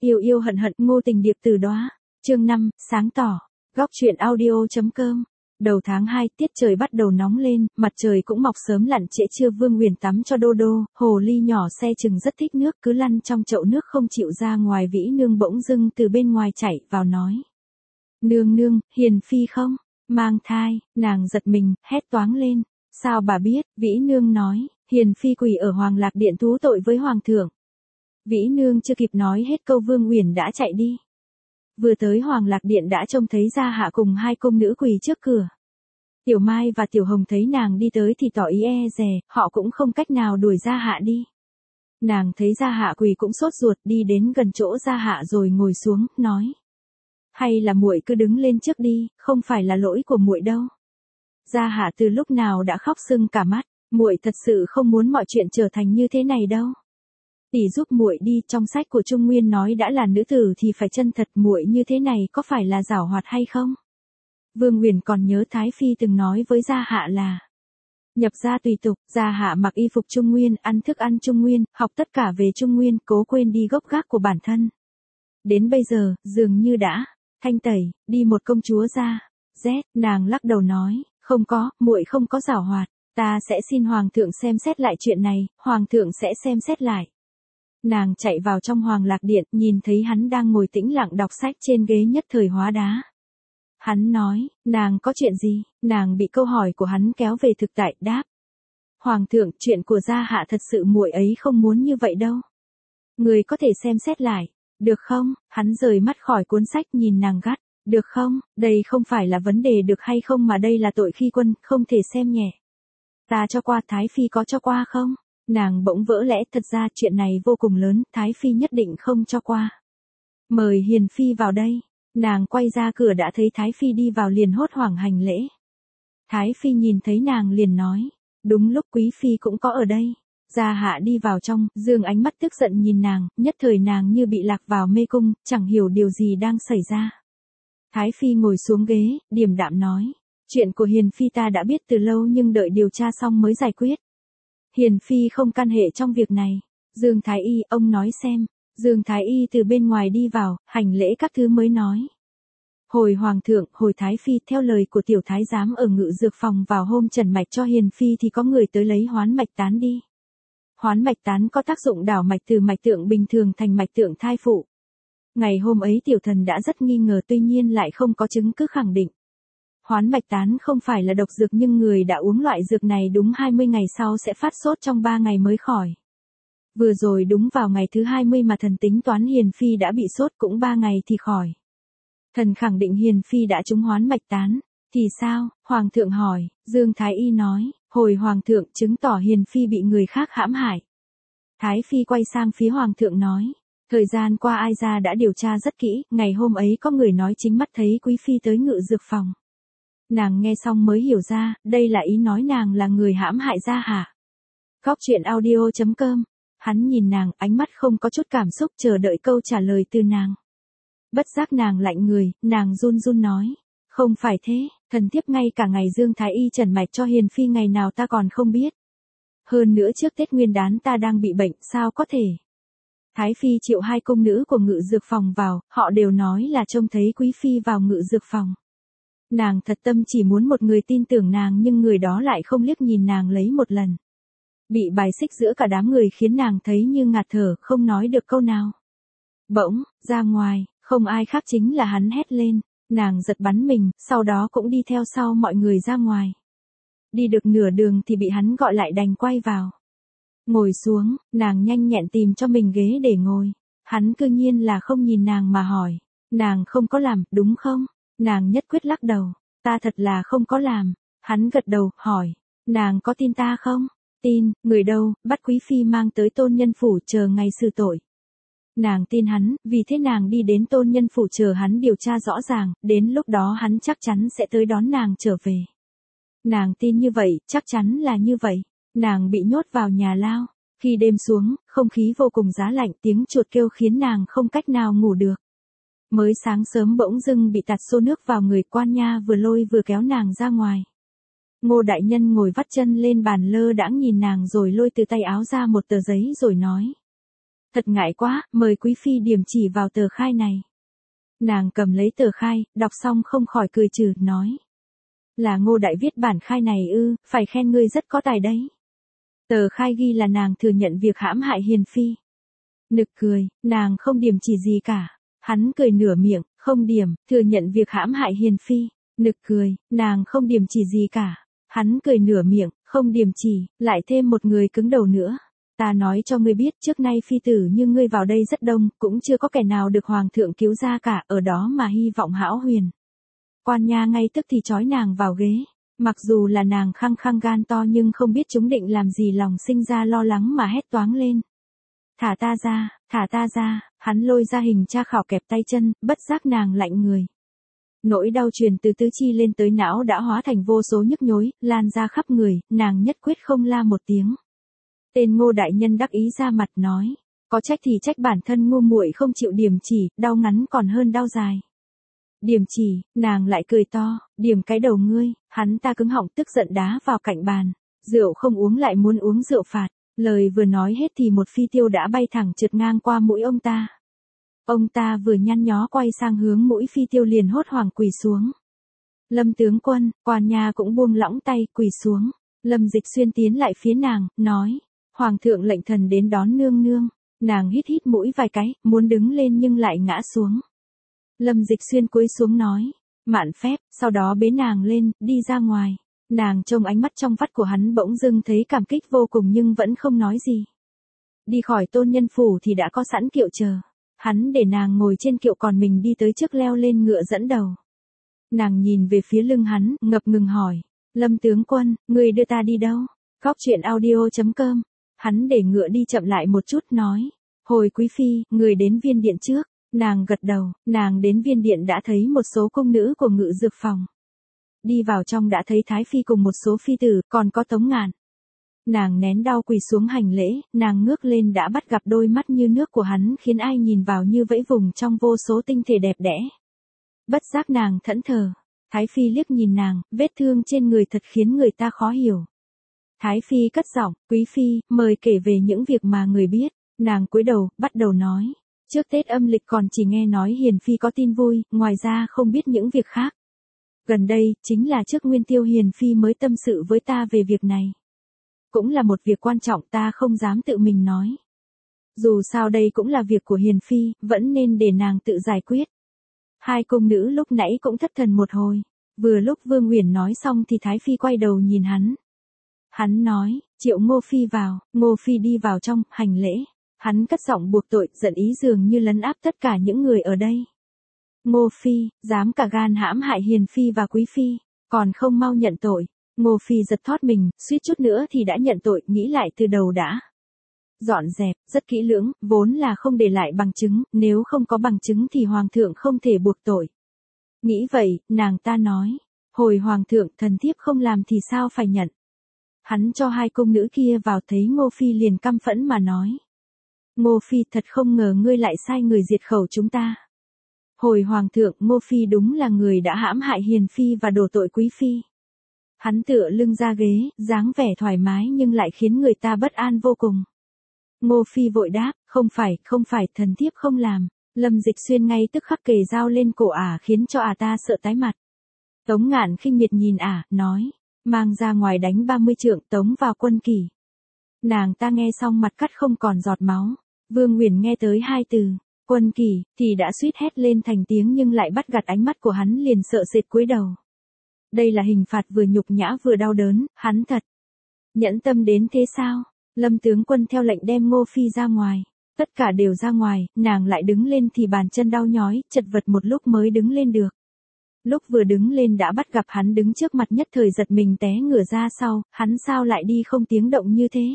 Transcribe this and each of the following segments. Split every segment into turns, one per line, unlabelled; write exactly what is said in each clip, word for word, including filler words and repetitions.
Yêu yêu hận hận, Ngô Tình Điệp từ đóa. Chương năm, sáng tỏ. Góc truyện audio.com. Đầu tháng hai, tiết trời bắt đầu nóng lên, mặt trời cũng mọc sớm lặn trễ trưa. Vương Huyền tắm cho Đô Đô, hồ ly nhỏ xe chừng rất thích nước, cứ lăn trong chậu nước không chịu ra ngoài. Vĩ Nương bỗng dưng từ bên ngoài chạy vào nói: "Nương nương, Hiền phi không mang thai?" Nàng giật mình, hét toáng lên: "Sao bà biết?" Vĩ Nương nói: "Hiền phi quỳ ở Hoàng Lạc Điện thú tội với hoàng thượng." Vĩ Nương chưa kịp nói hết câu, Vương Huyền đã chạy đi. Vừa tới Hoàng Lạc Điện đã trông thấy Gia Hạ cùng hai cung nữ quỳ trước cửa. Tiểu Mai và Tiểu Hồng thấy nàng đi tới thì tỏ ý e dè, họ cũng không cách nào đuổi Gia Hạ đi. Nàng thấy Gia Hạ quỳ cũng sốt ruột, đi đến gần chỗ Gia Hạ rồi ngồi xuống, nói: "Hay là muội cứ đứng lên trước đi, không phải là lỗi của muội đâu." Gia Hạ từ lúc nào đã khóc sưng cả mắt, "Muội thật sự không muốn mọi chuyện trở thành như thế này đâu. Tỷ giúp muội đi, trong sách của Trung Nguyên nói đã là nữ tử thì phải chân thật, muội như thế này có phải là giảo hoạt hay không?" Vương Huyền còn nhớ Thái Phi từng nói với Gia Hạ là nhập gia tùy tục. Gia Hạ mặc y phục Trung Nguyên, ăn thức ăn Trung Nguyên, học tất cả về Trung Nguyên, cố quên đi gốc gác của bản thân. Đến bây giờ, dường như đã thanh tẩy, đi một công chúa ra. Z, nàng lắc đầu nói: "Không có, muội không có giảo hoạt, ta sẽ xin hoàng thượng xem xét lại chuyện này, hoàng thượng sẽ xem xét lại." Nàng chạy vào trong Hoàng Lạc Điện, nhìn thấy hắn đang ngồi tĩnh lặng đọc sách trên ghế nhất thời hóa đá. Hắn nói: "Nàng có chuyện gì?" Nàng bị câu hỏi của hắn kéo về thực tại, đáp: "Hoàng thượng, chuyện của Gia Hạ thật sự muội ấy không muốn như vậy đâu. Người có thể xem xét lại, được không?" Hắn rời mắt khỏi cuốn sách, nhìn nàng gắt: "Được không? Đây không phải là vấn đề được hay không mà đây là tội khi quân, không thể xem nhẹ. Ta cho qua, Thái Phi có cho qua không?" Nàng bỗng vỡ lẽ, thật ra chuyện này vô cùng lớn, Thái Phi nhất định không cho qua. "Mời Hiền Phi vào đây." Nàng quay ra cửa đã thấy Thái Phi đi vào, liền hốt hoảng hành lễ. Thái Phi nhìn thấy nàng liền nói: "Đúng lúc Quý Phi cũng có ở đây." Gia Hạ đi vào trong, dương ánh mắt tức giận nhìn nàng, nhất thời nàng như bị lạc vào mê cung, chẳng hiểu điều gì đang xảy ra. Thái Phi ngồi xuống ghế, điềm đạm nói: "Chuyện của Hiền Phi ta đã biết từ lâu nhưng đợi điều tra xong mới giải quyết. Hiền Phi không can hệ trong việc này." "Dương Thái Y, ông nói xem." Dương Thái Y từ bên ngoài đi vào, hành lễ các thứ mới nói: "Hồi Hoàng thượng, hồi Thái Phi, theo lời của tiểu thái giám ở ngự dược phòng vào hôm trần mạch cho Hiền Phi thì có người tới lấy hoán mạch tán đi. Hoán mạch tán có tác dụng đảo mạch từ mạch tượng bình thường thành mạch tượng thai phụ. Ngày hôm ấy tiểu thần đã rất nghi ngờ, tuy nhiên lại không có chứng cứ khẳng định. Hoán mạch tán không phải là độc dược nhưng người đã uống loại dược này đúng hai mươi ngày sau sẽ phát sốt trong ba ngày mới khỏi. Vừa rồi đúng vào ngày thứ hai mươi mà thần tính toán Hiền Phi đã bị sốt cũng ba ngày thì khỏi. Thần khẳng định Hiền Phi đã trúng hoán mạch tán." "Thì sao?" Hoàng thượng hỏi. Dương Thái Y nói: "Hồi Hoàng thượng, chứng tỏ Hiền Phi bị người khác hãm hại." Thái Phi quay sang phía Hoàng thượng nói: "Thời gian qua ai ra đã điều tra rất kỹ, ngày hôm ấy có người nói chính mắt thấy Quý Phi tới ngự dược phòng." Nàng nghe xong mới hiểu ra, đây là ý nói nàng là người hãm hại Gia Hạ. Góc truyện audio.com. Hắn nhìn nàng, ánh mắt không có chút cảm xúc, chờ đợi câu trả lời từ nàng. Bất giác nàng lạnh người, nàng run run nói: "Không phải thế, thần thiếp ngay cả ngày Dương Thái Y trần mạch cho Hiền Phi ngày nào ta còn không biết. Hơn nữa trước Tết Nguyên đán ta đang bị bệnh, sao có thể?" Thái Phi triệu hai cung nữ của ngự dược phòng vào, họ đều nói là trông thấy Quý Phi vào ngự dược phòng. Nàng thật tâm chỉ muốn một người tin tưởng nàng nhưng người đó lại không liếc nhìn nàng lấy một lần. Bị bài xích giữa cả đám người khiến nàng thấy như ngạt thở, không nói được câu nào. Bỗng, ra ngoài, không ai khác chính là hắn hét lên. Nàng giật bắn mình, sau đó cũng đi theo sau mọi người ra ngoài. Đi được nửa đường thì bị hắn gọi lại, đành quay vào. Ngồi xuống, nàng nhanh nhẹn tìm cho mình ghế để ngồi. Hắn cư nhiên là không nhìn nàng mà hỏi: "Nàng không có làm, đúng không?" Nàng nhất quyết lắc đầu: "Ta thật là không có làm." Hắn gật đầu, hỏi: "Nàng có tin ta không?" "Tin." "Người đâu?" "Bắt Quý Phi mang tới Tôn Nhân Phủ chờ ngày xử tội." Nàng tin hắn, vì thế nàng đi đến Tôn Nhân Phủ chờ hắn điều tra rõ ràng, đến lúc đó hắn chắc chắn sẽ tới đón nàng trở về. Nàng tin như vậy, chắc chắn là như vậy. Nàng bị nhốt vào nhà lao. Khi đêm xuống, không khí vô cùng giá lạnh, tiếng chuột kêu khiến nàng không cách nào ngủ được. Mới sáng sớm bỗng dưng bị tạt xô nước vào người, quan nha vừa lôi vừa kéo nàng ra ngoài. Ngô đại nhân ngồi vắt chân lên bàn lơ đãng nhìn nàng rồi lôi từ tay áo ra một tờ giấy rồi nói: Thật ngại quá, mời quý phi điểm chỉ vào tờ khai này. Nàng cầm lấy tờ khai, đọc xong không khỏi cười trừ, nói. Là Ngô Đại viết bản khai này ư, phải khen ngươi rất có tài đấy. Tờ khai ghi là nàng thừa nhận việc hãm hại hiền phi. Nực cười, nàng không điểm chỉ gì cả. Hắn cười nửa miệng, không điểm, thừa nhận việc hãm hại hiền phi. Nực cười, nàng không điểm chỉ gì cả. Hắn cười nửa miệng, không điểm chỉ, lại thêm một người cứng đầu nữa. Ta nói cho ngươi biết, trước nay phi tử như ngươi vào đây rất đông, cũng chưa có kẻ nào được hoàng thượng cứu ra cả, ở đó mà hy vọng hão huyền. Quan nha ngay tức thì trói nàng vào ghế. Mặc dù là nàng khăng khăng gan to nhưng không biết chúng định làm gì, lòng sinh ra lo lắng mà hét toáng lên. Thả ta ra, thả ta ra, hắn lôi ra hình tra khảo kẹp tay chân, bất giác nàng lạnh người. Nỗi đau truyền từ tứ chi lên tới não đã hóa thành vô số nhức nhối, lan ra khắp người, nàng nhất quyết không la một tiếng. Tên Ngô đại nhân đắc ý ra mặt nói, có trách thì trách bản thân ngu muội không chịu điểm chỉ, đau ngắn còn hơn đau dài. Điểm chỉ, nàng lại cười to, điểm cái đầu ngươi, hắn ta cứng họng tức giận đá vào cạnh bàn, rượu không uống lại muốn uống rượu phạt, lời vừa nói hết thì một phi tiêu đã bay thẳng trượt ngang qua mũi ông ta. Ông ta vừa nhăn nhó quay sang hướng mũi phi tiêu liền hốt hoảng quỳ xuống. Lâm tướng quân, Quan nha cũng buông lỏng tay quỳ xuống, Lâm Dịch Xuyên tiến lại phía nàng, nói, hoàng thượng lệnh thần đến đón nương nương, nàng hít hít mũi vài cái, muốn đứng lên nhưng lại ngã xuống. Lâm Dịch Xuyên cúi xuống nói, mạn phép, sau đó bế nàng lên, đi ra ngoài. Nàng trông ánh mắt trong vắt của hắn bỗng dưng thấy cảm kích vô cùng nhưng vẫn không nói gì. Đi khỏi tôn nhân phủ thì đã có sẵn kiệu chờ. Hắn để nàng ngồi trên kiệu còn mình đi tới trước leo lên ngựa dẫn đầu. Nàng nhìn về phía lưng hắn, ngập ngừng hỏi, Lâm tướng quân, người đưa ta đi đâu? Góc truyện audio chấm com. Hắn để ngựa đi chậm lại một chút nói, hồi quý phi, người đến viên điện trước. Nàng gật đầu, nàng đến viên điện đã thấy một số cung nữ của ngự dược phòng. Đi vào trong đã thấy Thái Phi cùng một số phi tử, còn có Tống Ngạn. Nàng nén đau quỳ xuống hành lễ, nàng ngước lên đã bắt gặp đôi mắt như nước của hắn khiến ai nhìn vào như vẫy vùng trong vô số tinh thể đẹp đẽ. Bất giác nàng thẫn thờ, Thái Phi liếc nhìn nàng, vết thương trên người thật khiến người ta khó hiểu. Thái Phi cất giọng, quý phi, mời kể về những việc mà người biết. Nàng cúi đầu, bắt đầu nói. Trước Tết âm lịch còn chỉ nghe nói Hiền Phi có tin vui, ngoài ra không biết những việc khác. Gần đây, chính là trước Nguyên Tiêu Hiền Phi mới tâm sự với ta về việc này. Cũng là một việc quan trọng ta không dám tự mình nói. Dù sao đây cũng là việc của Hiền Phi, vẫn nên để nàng tự giải quyết. Hai cung nữ lúc nãy cũng thất thần một hồi. Vừa lúc Vương Uyển nói xong thì Thái Phi quay đầu nhìn hắn. Hắn nói, triệu Ngô Phi vào, Ngô Phi đi vào trong, hành lễ. Hắn cất giọng buộc tội, giận ý dường như lấn áp tất cả những người ở đây. Ngô Phi, dám cả gan hãm hại Hiền Phi và Quý Phi, còn không mau nhận tội. Ngô Phi giật thót mình, suýt chút nữa thì đã nhận tội, nghĩ lại từ đầu đã. Dọn dẹp, rất kỹ lưỡng, vốn là không để lại bằng chứng, nếu không có bằng chứng thì Hoàng thượng không thể buộc tội. Nghĩ vậy, nàng ta nói, hồi Hoàng thượng thần thiếp không làm thì sao phải nhận. Hắn cho hai cung nữ kia vào thấy Ngô Phi liền căm phẫn mà nói. Ngô Phi thật không ngờ ngươi lại sai người diệt khẩu chúng ta. Hồi Hoàng thượng, Ngô Phi đúng là người đã hãm hại Hiền Phi và đổ tội Quý Phi. Hắn tựa lưng ra ghế, dáng vẻ thoải mái nhưng lại khiến người ta bất an vô cùng. Ngô Phi vội đáp, không phải, không phải, thần thiếp không làm. Lâm Dịch Xuyên ngay tức khắc kề dao lên cổ ả khiến cho ả ta sợ tái mặt. Tống Ngạn khinh miệt nhìn ả, nói, mang ra ngoài đánh ba mươi trượng, tống vào quân kỷ. Nàng ta nghe xong mặt cắt không còn giọt máu. Vương Uyển nghe tới hai từ, quân kỷ, thì đã suýt hét lên thành tiếng nhưng lại bắt gặt ánh mắt của hắn liền sợ sệt cúi đầu. Đây là hình phạt vừa nhục nhã vừa đau đớn, hắn thật. Nhẫn tâm đến thế sao? Lâm tướng quân theo lệnh đem Ngô Phi ra ngoài. Tất cả đều ra ngoài, nàng lại đứng lên thì bàn chân đau nhói, chật vật một lúc mới đứng lên được. Lúc vừa đứng lên đã bắt gặp hắn đứng trước mặt nhất thời giật mình té ngửa ra sau, hắn sao lại đi không tiếng động như thế?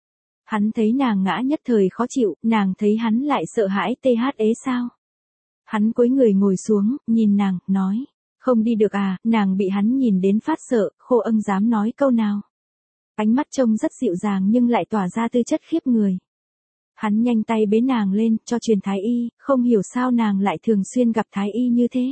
Hắn thấy nàng ngã nhất thời khó chịu, nàng thấy hắn lại sợ hãi tê hát ế sao? Hắn cúi người ngồi xuống, nhìn nàng, nói, không đi được à, nàng bị hắn nhìn đến phát sợ, khô âng dám nói câu nào. Ánh mắt trông rất dịu dàng nhưng lại tỏa ra tư chất khiếp người. Hắn nhanh tay bế nàng lên, cho truyền thái y, không hiểu sao nàng lại thường xuyên gặp thái y như thế.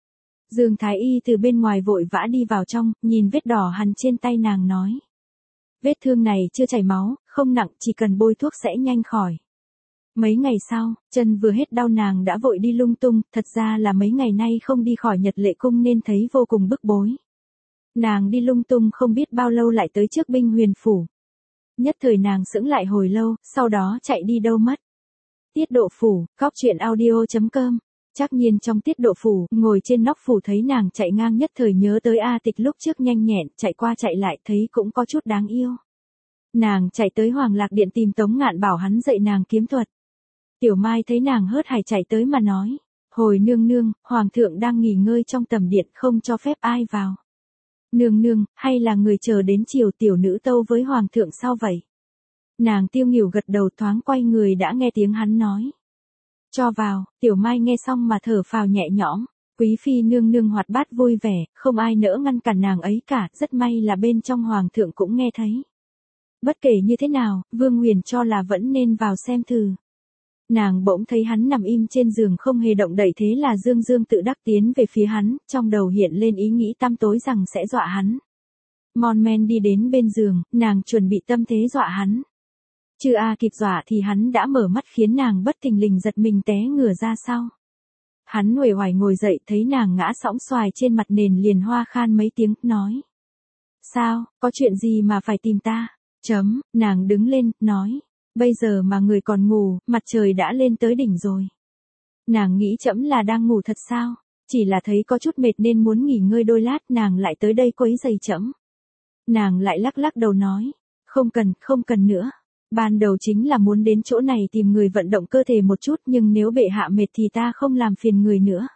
Dương thái y từ bên ngoài vội vã đi vào trong, nhìn vết đỏ hằn trên tay nàng nói. Vết thương này chưa chảy máu, không nặng, chỉ cần bôi thuốc sẽ nhanh khỏi. Mấy ngày sau, chân vừa hết đau nàng đã vội đi lung tung, thật ra là mấy ngày nay không đi khỏi Nhật Lệ Cung nên thấy vô cùng bức bối. Nàng đi lung tung không biết bao lâu lại tới trước Binh Huyền Phủ. Nhất thời nàng sững lại hồi lâu, sau đó chạy đi đâu mất. Tiết Độ Phủ, góc truyện audio chấm com. Chắc nhiên trong Tiết Độ Phủ, ngồi trên nóc phủ thấy nàng chạy ngang nhất thời nhớ tới A Tịch lúc trước nhanh nhẹn, chạy qua chạy lại thấy cũng có chút đáng yêu. Nàng chạy tới Hoàng Lạc Điện tìm Tống Ngạn bảo hắn dạy nàng kiếm thuật. Tiểu Mai thấy nàng hớt hải chạy tới mà nói, hồi nương nương, Hoàng thượng đang nghỉ ngơi trong tầm điện không cho phép ai vào. Nương nương, hay là người chờ đến chiều tiểu nữ tâu với Hoàng thượng sao vậy? Nàng Tiêu Nghỉu gật đầu thoáng quay người đã nghe tiếng hắn nói. Cho vào, Tiểu Mai nghe xong mà thở phào nhẹ nhõm, quý phi nương nương hoạt bát vui vẻ, không ai nỡ ngăn cản nàng ấy cả, rất may là bên trong Hoàng thượng cũng nghe thấy. Bất kể như thế nào, Vương Huyền cho là vẫn nên vào xem thử. Nàng bỗng thấy hắn nằm im trên giường không hề động đậy thế là Dương Dương tự đắc tiến về phía hắn, trong đầu hiện lên ý nghĩ tăm tối rằng sẽ dọa hắn. Mon men đi đến bên giường, nàng chuẩn bị tâm thế dọa hắn. Chưa a kịp dọa thì hắn đã mở mắt khiến nàng bất thình lình giật mình té ngửa ra sau. Hắn uể oải ngồi dậy thấy nàng ngã sõng xoài trên mặt nền liền hoa khan mấy tiếng, nói. Sao, có chuyện gì mà phải tìm ta? Chấm, nàng đứng lên, nói. Bây giờ mà người còn ngủ, mặt trời đã lên tới đỉnh rồi. Nàng nghĩ trẫm là đang ngủ thật sao? Chỉ là thấy có chút mệt nên muốn nghỉ ngơi đôi lát nàng lại tới đây quấy giày trẫm. Nàng lại lắc lắc đầu nói. Không cần, không cần nữa. Ban đầu chính là muốn đến chỗ này tìm người vận động cơ thể một chút nhưng nếu bệ hạ mệt thì ta không làm phiền người nữa.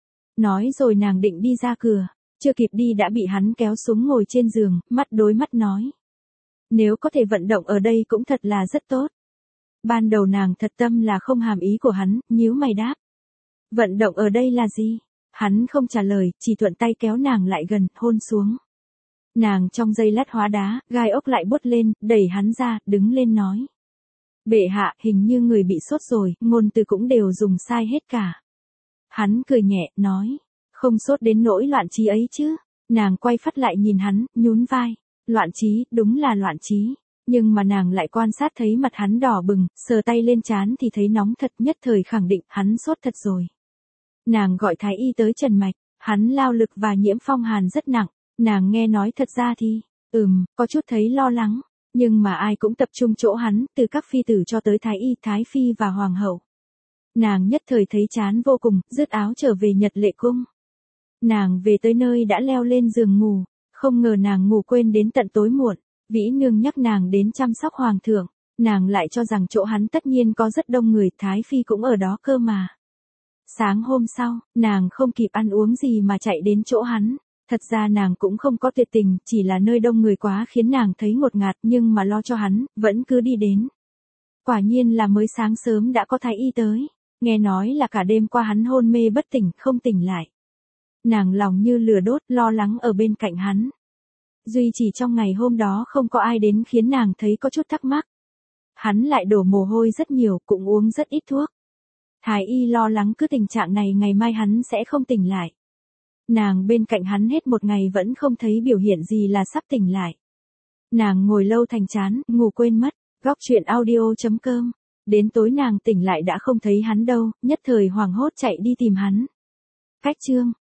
Nói rồi nàng định đi ra cửa, chưa kịp đi đã bị hắn kéo xuống ngồi trên giường, mắt đối mắt nói. Nếu có thể vận động ở đây cũng thật là rất tốt. Ban đầu nàng thật tâm là không hàm ý của hắn, nhíu mày đáp. Vận động ở đây là gì? Hắn không trả lời, chỉ thuận tay kéo nàng lại gần, hôn xuống. Nàng trong giây lát hóa đá, gai ốc lại bút lên, đẩy hắn ra, đứng lên nói. Bệ hạ, hình như người bị sốt rồi, ngôn từ cũng đều dùng sai hết cả. Hắn cười nhẹ, nói. Không sốt đến nỗi loạn trí ấy chứ. Nàng quay phát lại nhìn hắn, nhún vai. Loạn trí, đúng là loạn trí. Nhưng mà nàng lại quan sát thấy mặt hắn đỏ bừng, sờ tay lên trán thì thấy nóng thật, nhất thời khẳng định hắn sốt thật rồi. Nàng gọi thái y tới trần mạch, hắn lao lực và nhiễm phong hàn rất nặng. Nàng nghe nói thật ra thì, ừm, có chút thấy lo lắng, nhưng mà ai cũng tập trung chỗ hắn, từ các phi tử cho tới thái y, thái phi và hoàng hậu. Nàng nhất thời thấy chán vô cùng, dứt áo trở về Nhật Lệ Cung. Nàng về tới nơi đã leo lên giường ngủ, không ngờ nàng ngủ quên đến tận tối muộn, Vĩ Nương nhắc nàng đến chăm sóc hoàng thượng, nàng lại cho rằng chỗ hắn tất nhiên có rất đông người, thái phi cũng ở đó cơ mà. Sáng hôm sau, nàng không kịp ăn uống gì mà chạy đến chỗ hắn. Thật ra nàng cũng không có tuyệt tình, chỉ là nơi đông người quá khiến nàng thấy ngột ngạt nhưng mà lo cho hắn, vẫn cứ đi đến. Quả nhiên là mới sáng sớm đã có thái y tới, nghe nói là cả đêm qua hắn hôn mê bất tỉnh, không tỉnh lại. Nàng lòng như lửa đốt, lo lắng ở bên cạnh hắn. Duy chỉ trong ngày hôm đó không có ai đến khiến nàng thấy có chút thắc mắc. Hắn lại đổ mồ hôi rất nhiều, cũng uống rất ít thuốc. Thái y lo lắng cứ tình trạng này ngày mai hắn sẽ không tỉnh lại. Nàng bên cạnh hắn hết một ngày vẫn không thấy biểu hiện gì là sắp tỉnh lại. Nàng ngồi lâu thành chán, ngủ quên mất, góc truyện audio chấm com. Đến tối nàng tỉnh lại đã không thấy hắn đâu, nhất thời hoảng hốt chạy đi tìm hắn. Cách chương